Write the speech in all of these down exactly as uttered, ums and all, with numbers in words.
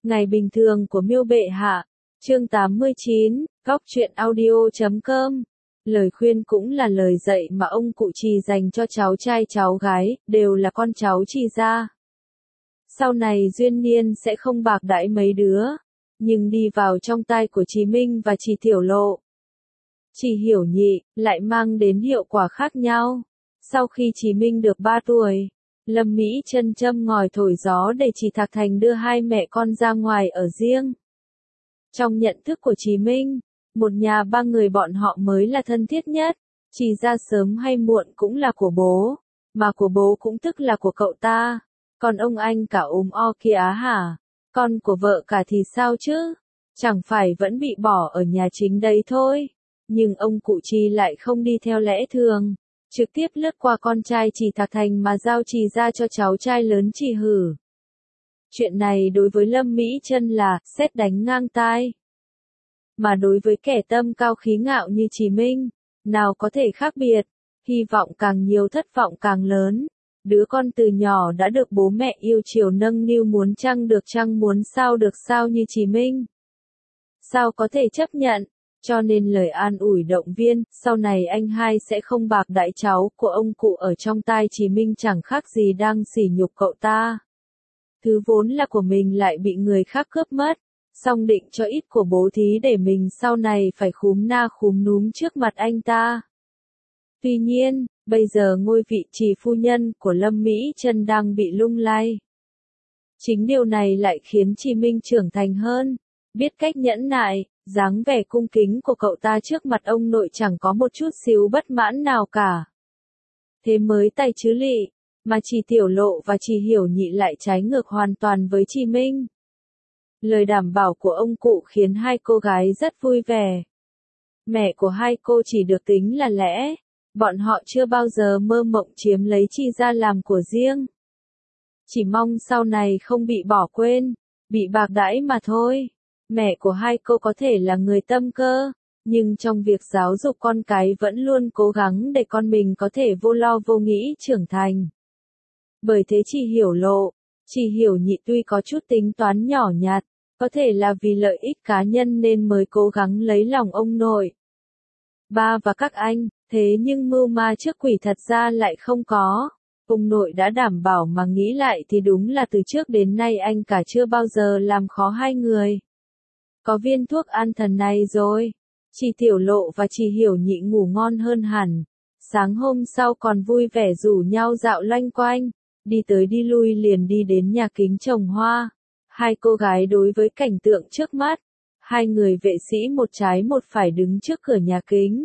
Ngày bình thường của Miêu Bệ Hạ, chương tám mươi chín, góc truyện audio chấm com. Lời khuyên cũng là lời dạy mà ông cụ Trì dành cho cháu trai cháu gái, đều là con cháu Trì gia. Sau này duyên niên sẽ không bạc đãi mấy đứa, nhưng đi vào trong tai của Trì Minh và Trì Tiểu Lộ, Trì Hiểu Nhị, lại mang đến hiệu quả khác nhau. Sau khi Trì Minh được ba tuổi, Lâm Mỹ Chân châm ngòi thổi gió để Trì Thạc Thành đưa hai mẹ con ra ngoài ở riêng. Trong nhận thức của Trì Minh, một nhà ba người bọn họ mới là thân thiết nhất, Trì gia sớm hay muộn cũng là của bố, mà của bố cũng tức là của cậu ta. Còn ông anh cả ốm o kia á hả? Con của vợ cả thì sao chứ? Chẳng phải vẫn bị bỏ ở nhà chính đấy thôi. Nhưng ông cụ Trì lại không đi theo lẽ thường, trực tiếp lướt qua con trai Trì Thạc Thành mà giao Trì gia cho cháu trai lớn Trì Hử. Chuyện này đối với Lâm Mỹ Chân là sét đánh ngang tai. Mà đối với kẻ tâm cao khí ngạo như Trì Minh, nào có thể khác biệt, hy vọng càng nhiều thất vọng càng lớn. Đứa con từ nhỏ đã được bố mẹ yêu chiều nâng niu muốn chăng được chăng muốn sao được sao như Trì Minh. Sao có thể chấp nhận, cho nên lời an ủi động viên, sau này anh hai sẽ không bạc đãi cháu của ông cụ ở trong tai Trì Minh chẳng khác gì đang sỉ nhục cậu ta. Thứ vốn là của mình lại bị người khác cướp mất, xong định cho ít của bố thí để mình sau này phải khúm na khúm núm trước mặt anh ta. Tuy nhiên, bây giờ ngôi vị Trì phu nhân của Lâm Mỹ Chân đang bị lung lay. Chính điều này lại khiến Trì Minh trưởng thành hơn, biết cách nhẫn nại, dáng vẻ cung kính của cậu ta trước mặt ông nội chẳng có một chút xíu bất mãn nào cả. Thế mới tay chứ lị, mà Trì Tiểu Lộ và Trì Hiểu Nhị lại trái ngược hoàn toàn với Trì Minh. Lời đảm bảo của ông cụ khiến hai cô gái rất vui vẻ. Mẹ của hai cô chỉ được tính là lẽ, bọn họ chưa bao giờ mơ mộng chiếm lấy Trì gia làm của riêng. Chỉ mong sau này không bị bỏ quên, bị bạc đãi mà thôi. Mẹ của hai cô có thể là người tâm cơ, nhưng trong việc giáo dục con cái vẫn luôn cố gắng để con mình có thể vô lo vô nghĩ trưởng thành. Bởi thế Trì Hiểu Lộ, Trì Hiểu Nhị tuy có chút tính toán nhỏ nhặt, có thể là vì lợi ích cá nhân nên mới cố gắng lấy lòng ông nội. Ba và các anh, thế nhưng mưu ma trước quỷ thật ra lại không có. Ông nội đã đảm bảo mà nghĩ lại thì đúng là từ trước đến nay anh cả chưa bao giờ làm khó hai người. Có viên thuốc an thần này rồi, Trì Tiểu Lộ và Trì Hiểu Nhị ngủ ngon hơn hẳn. Sáng hôm sau còn vui vẻ rủ nhau dạo loanh quanh, đi tới đi lui liền đi đến nhà kính trồng hoa. Hai cô gái đối với cảnh tượng trước mắt, hai người vệ sĩ một trái một phải đứng trước cửa nhà kính.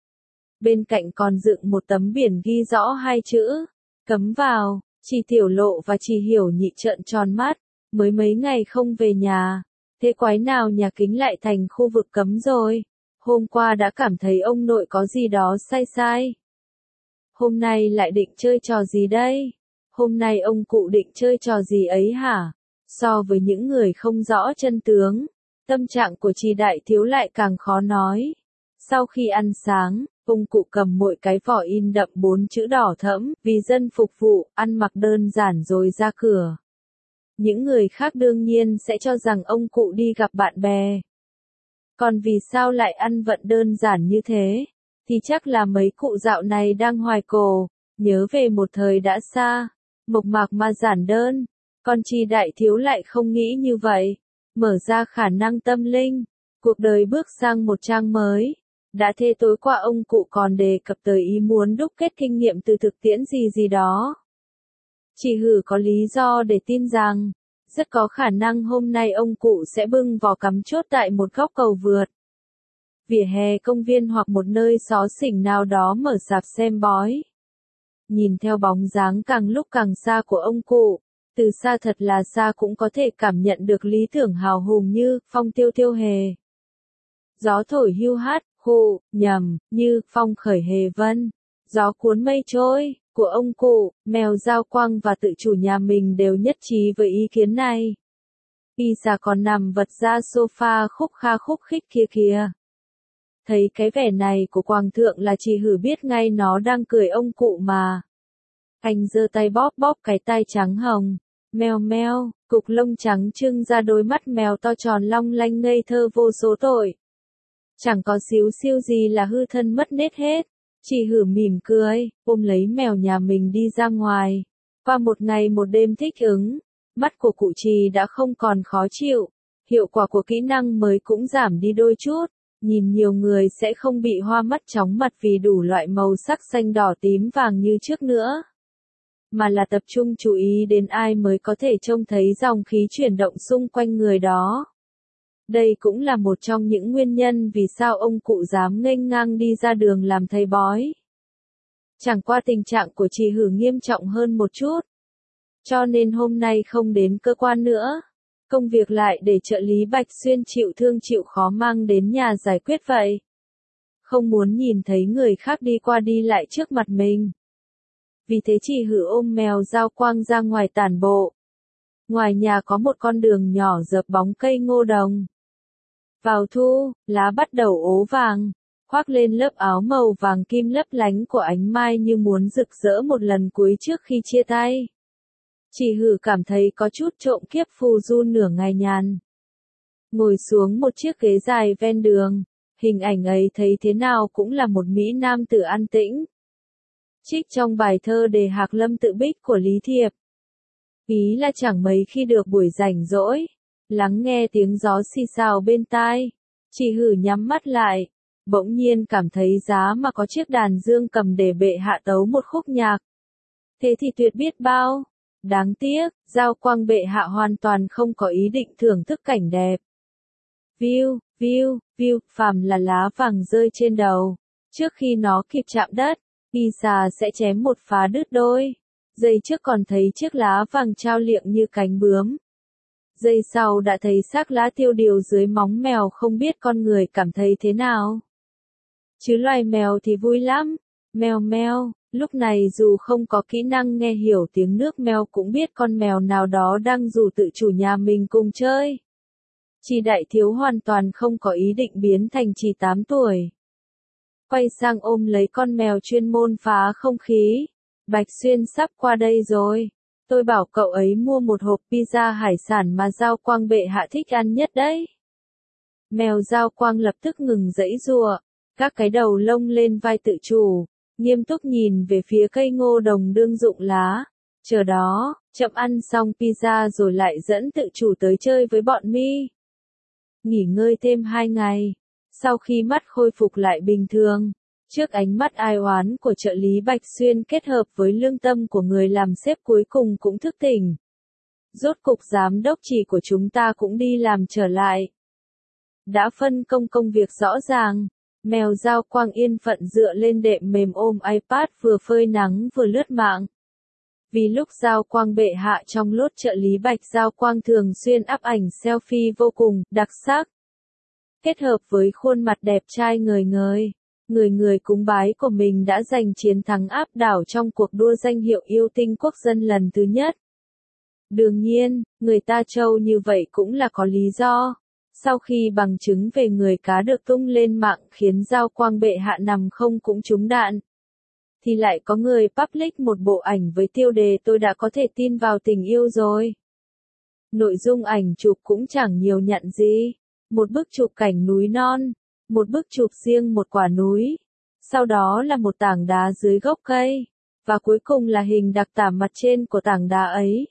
Bên cạnh còn dựng một tấm biển ghi rõ hai chữ, cấm vào. Trì Tiểu Lộ và Trì Hiểu Nhị trợn tròn mắt, mới mấy ngày không về nhà, thế quái nào nhà kính lại thành khu vực cấm rồi. Hôm qua đã cảm thấy ông nội có gì đó sai sai. Hôm nay lại định chơi trò gì đây? Hôm nay ông cụ định chơi trò gì ấy hả? So với những người không rõ chân tướng, tâm trạng của Trì đại thiếu lại càng khó nói. Sau khi ăn sáng, ông cụ cầm mỗi cái vỏ in đậm bốn chữ đỏ thẫm, vì dân phục vụ, ăn mặc đơn giản rồi ra cửa. Những người khác đương nhiên sẽ cho rằng ông cụ đi gặp bạn bè. Còn vì sao lại ăn vận đơn giản như thế? Thì chắc là mấy cụ dạo này đang hoài cổ, nhớ về một thời đã xa, mộc mạc mà giản đơn. Còn Trì đại thiếu lại không nghĩ như vậy, mở ra khả năng tâm linh, cuộc đời bước sang một trang mới. Đã thế tối qua ông cụ còn đề cập tới ý muốn đúc kết kinh nghiệm từ thực tiễn gì gì đó. Trì Hử có lý do để tin rằng, rất có khả năng hôm nay ông cụ sẽ bưng vỏ cắm chốt tại một góc cầu vượt, vỉa hè công viên hoặc một nơi xó xỉnh nào đó mở sạp xem bói. Nhìn theo bóng dáng càng lúc càng xa của ông cụ, từ xa thật là xa cũng có thể cảm nhận được lý tưởng hào hùng như phong tiêu tiêu hề. Gió thổi hưu hát, khụ, nhầm, như phong khởi hề vân. Gió cuốn mây trôi, của ông cụ, mèo Giao Quang và tự chủ nhà mình đều nhất trí với ý kiến này. Y già còn nằm vật ra sofa khúc kha khúc khích kia kìa. Thấy cái vẻ này của Quang thượng là Trì Hử biết ngay nó đang cười ông cụ mà. Anh giơ tay bóp bóp cái tai trắng hồng, Mèo meo, cục lông trắng trưng ra đôi mắt mèo to tròn long lanh ngây thơ vô số tội. Chẳng có xíu xiu gì là hư thân mất nết hết. Chị Hử mỉm cười, ôm lấy mèo nhà mình đi ra ngoài. Qua một ngày một đêm thích ứng, mắt của cụ Trì đã không còn khó chịu. Hiệu quả của kỹ năng mới cũng giảm đi đôi chút. Nhìn nhiều người sẽ không bị hoa mắt chóng mặt vì đủ loại màu sắc xanh đỏ tím vàng như trước nữa. Mà là tập trung chú ý đến ai mới có thể trông thấy dòng khí chuyển động xung quanh người đó. Đây cũng là một trong những nguyên nhân vì sao ông cụ dám nghênh ngang đi ra đường làm thầy bói. Chẳng qua tình trạng của chị Hử nghiêm trọng hơn một chút. Cho nên hôm nay không đến cơ quan nữa. Công việc lại để trợ lý Bạch Xuyên chịu thương chịu khó mang đến nhà giải quyết vậy. Không muốn nhìn thấy người khác đi qua đi lại trước mặt mình. Vì thế chị Hử ôm mèo Giao Quang ra ngoài tản bộ. Ngoài nhà có một con đường nhỏ dợp bóng cây ngô đồng. Vào thu, lá bắt đầu ố vàng, khoác lên lớp áo màu vàng kim lấp lánh của ánh mai như muốn rực rỡ một lần cuối trước khi chia tay. Chị Hử cảm thấy có chút trộm kiếp phù du nửa ngày nhàn. Ngồi xuống một chiếc ghế dài ven đường, hình ảnh ấy thấy thế nào cũng là một mỹ nam tử an tĩnh. Trích trong bài thơ Đề Hạc Lâm Tự Bích của Lý Thiệp. Ý là chẳng mấy khi được buổi rảnh rỗi, lắng nghe tiếng gió xì xào bên tai. Chị Hử nhắm mắt lại, bỗng nhiên cảm thấy giá mà có chiếc đàn dương cầm để bệ hạ tấu một khúc nhạc. Thế thì tuyệt biết bao. Đáng tiếc, Giao Quang bệ hạ hoàn toàn không có ý định thưởng thức cảnh đẹp. Viu, viu, viu, phàm là lá vàng rơi trên đầu. Trước khi nó kịp chạm đất, y xà sẽ chém một phá đứt đôi. Giây trước còn thấy chiếc lá vàng trao liệng như cánh bướm. Giây sau đã thấy xác lá tiêu điều dưới móng mèo, không biết con người cảm thấy thế nào. Chứ loài mèo thì vui lắm. Mèo meo, lúc này dù không có kỹ năng nghe hiểu tiếng nước meo cũng biết con mèo nào đó đang rủ tự chủ nhà mình cùng chơi. Chị Đại Thiếu hoàn toàn không có ý định biến thành chị tám tuổi. Quay sang ôm lấy con mèo chuyên môn phá không khí. Bạch Xuyên sắp qua đây rồi. Tôi bảo cậu ấy mua một hộp pizza hải sản mà Giao Quang bệ hạ thích ăn nhất đấy. Mèo Giao Quang lập tức ngừng giãy giụa, các cái đầu lông lên vai tự chủ, nghiêm túc nhìn về phía cây ngô đồng đương rụng lá. Chờ đó, chậm ăn xong pizza rồi lại dẫn tự chủ tới chơi với bọn mi. Nghỉ ngơi thêm hai ngày, sau khi mắt khôi phục lại bình thường, trước ánh mắt ai oán của trợ lý Bạch Xuyên kết hợp với lương tâm của người làm sếp cuối cùng cũng thức tỉnh. Rốt cục giám đốc chỉ của chúng ta cũng đi làm trở lại. Đã phân công công việc rõ ràng, mèo Giao Quang yên phận dựa lên đệm mềm ôm iPad vừa phơi nắng vừa lướt mạng. Vì lúc Giao Quang bệ hạ trong lốt trợ lý Bạch Giao Quang thường xuyên up ảnh selfie vô cùng đặc sắc. Kết hợp với khuôn mặt đẹp trai ngời ngời, người người cúng bái của mình đã giành chiến thắng áp đảo trong cuộc đua danh hiệu yêu tinh quốc dân lần thứ nhất. Đương nhiên, người ta trâu như vậy cũng là có lý do. Sau khi bằng chứng về người cá được tung lên mạng khiến Giao Quang bệ hạ nằm không cũng trúng đạn, thì lại có người public một bộ ảnh với tiêu đề tôi đã có thể tin vào tình yêu rồi. Nội dung ảnh chụp cũng chẳng nhiều nhận gì. Một bức chụp cảnh núi non, một bức chụp riêng một quả núi, sau đó là một tảng đá dưới gốc cây, và cuối cùng là hình đặc tả mặt trên của tảng đá ấy.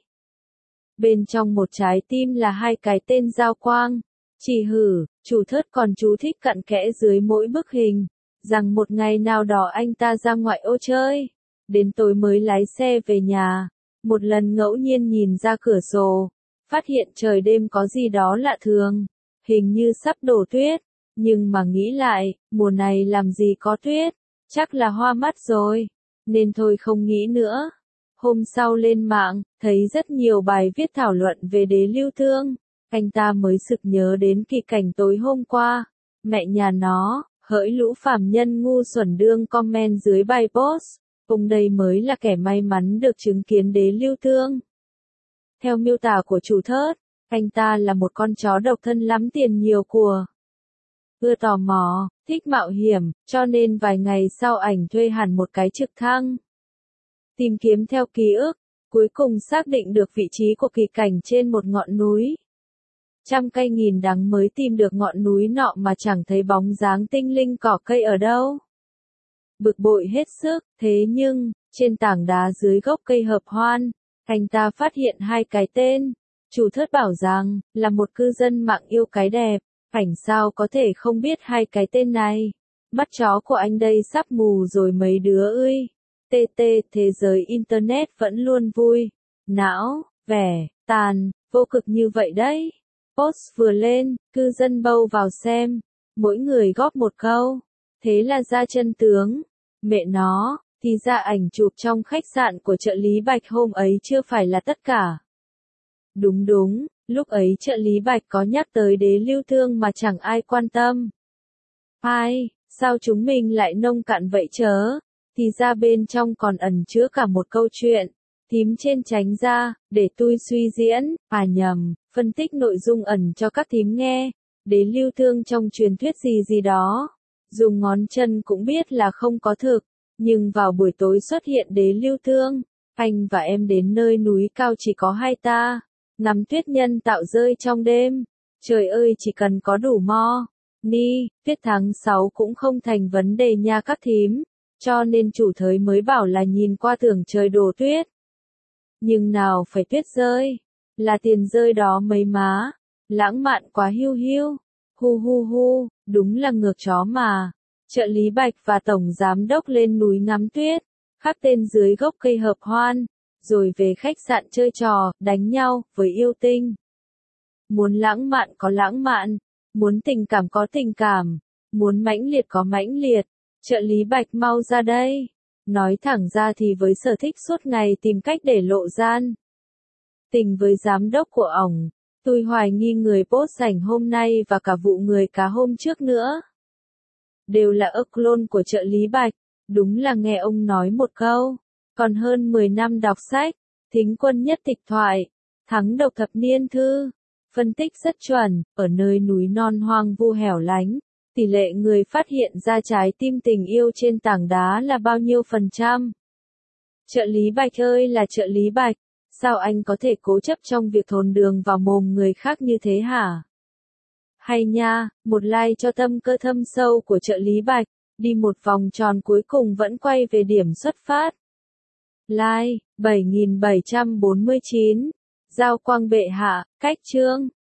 Bên trong một trái tim là hai cái tên Giao Quang. Chị Hử, chủ thớt còn chú thích cặn kẽ dưới mỗi bức hình, rằng một ngày nào đó anh ta ra ngoại ô chơi, đến tối mới lái xe về nhà, một lần ngẫu nhiên nhìn ra cửa sổ, phát hiện trời đêm có gì đó lạ thường, hình như sắp đổ tuyết, nhưng mà nghĩ lại, mùa này làm gì có tuyết, chắc là hoa mắt rồi, nên thôi không nghĩ nữa. Hôm sau lên mạng, thấy rất nhiều bài viết thảo luận về Đế Lưu Thương. Anh ta mới sực nhớ đến kỳ cảnh tối hôm qua. Mẹ nhà nó, hỡi lũ phàm nhân ngu xuẩn đương comment dưới bài post. Ông đây mới là kẻ may mắn được chứng kiến Đế Lưu Thương. Theo miêu tả của chủ thớt, anh ta là một con chó độc thân lắm tiền nhiều của. Ưa tò mò, thích mạo hiểm, cho nên vài ngày sau ảnh thuê hẳn một cái trực thăng. Tìm kiếm theo ký ức, Cuối cùng xác định được vị trí của kỳ cảnh trên một ngọn núi. Trăm cây nghìn đắng mới tìm được ngọn núi nọ mà chẳng thấy bóng dáng tinh linh cỏ cây ở đâu. Bực bội hết sức, thế nhưng, trên tảng đá dưới gốc cây hợp hoan, anh ta phát hiện hai cái tên. Chủ thớt bảo rằng, là một cư dân mạng yêu cái đẹp, ảnh sao có thể không biết hai cái tên này. Mắt chó của anh đây sắp mù rồi mấy đứa ơi. tê tê, thế giới Internet vẫn luôn vui, não, vẻ, tàn, vô cực như vậy đấy. Post vừa lên, cư dân bâu vào xem, mỗi người góp một câu. Thế là ra chân tướng. Mẹ nó, thì ra ảnh chụp trong khách sạn của trợ lý Bạch hôm ấy chưa phải là tất cả. Đúng đúng, lúc ấy trợ lý Bạch có nhắc tới Đế Lưu Thương mà chẳng ai quan tâm. Ai, sao chúng mình lại nông cạn vậy chớ? Thì ra bên trong còn ẩn chứa cả một câu chuyện. Thím trên tránh ra, để tôi suy diễn, à nhầm, phân tích nội dung ẩn cho các thím nghe. Đế Lưu Thương trong truyền thuyết gì gì đó. Dùng ngón chân cũng biết là không có thực. Nhưng vào buổi tối xuất hiện Đế Lưu Thương. Anh và em đến nơi núi cao chỉ có hai ta. Ngắm tuyết nhân tạo rơi trong đêm. Trời ơi chỉ cần có đủ mo. Ni, tuyết tháng sáu cũng không thành vấn đề nha các thím. Cho nên chủ thới mới bảo là nhìn qua tưởng trời đổ tuyết. Nhưng nào phải tuyết rơi. Là tiền rơi đó mấy má. Lãng mạn quá hiu hiu. Hu hu hu, đúng là ngược chó mà. Trợ lý Bạch và Tổng Giám Đốc lên núi ngắm tuyết. Khắp tên dưới gốc cây hợp hoan. Rồi về khách sạn chơi trò, đánh nhau, với yêu tinh. Muốn lãng mạn có lãng mạn. Muốn tình cảm có tình cảm. Muốn mãnh liệt có mãnh liệt. Trợ lý Bạch mau ra đây. Nói thẳng ra thì với sở thích suốt ngày tìm cách để lộ gian tình với giám đốc của ổng, tôi hoài nghi người post ảnh hôm nay và cả vụ người cá hôm trước nữa. Đều là ơ clone của trợ lý Bạch, đúng là nghe ông nói một câu. Còn hơn mười năm đọc sách, thính quân nhất tịch thoại, thắng độc thập niên thư. Phân tích rất chuẩn, ở nơi núi non hoang vu hẻo lánh. Tỷ lệ người phát hiện ra trái tim tình yêu trên tảng đá là bao nhiêu phần trăm? Trợ lý Bạch ơi là trợ lý Bạch, sao anh có thể cố chấp trong việc thồn đường vào mồm người khác như thế hả? Hay nha, một like cho tâm cơ thâm sâu của trợ lý Bạch, đi một vòng tròn cuối cùng vẫn quay về điểm xuất phát. Like, bảy nghìn bảy trăm bốn mươi chín, Giao Quang bệ hạ, cách chương.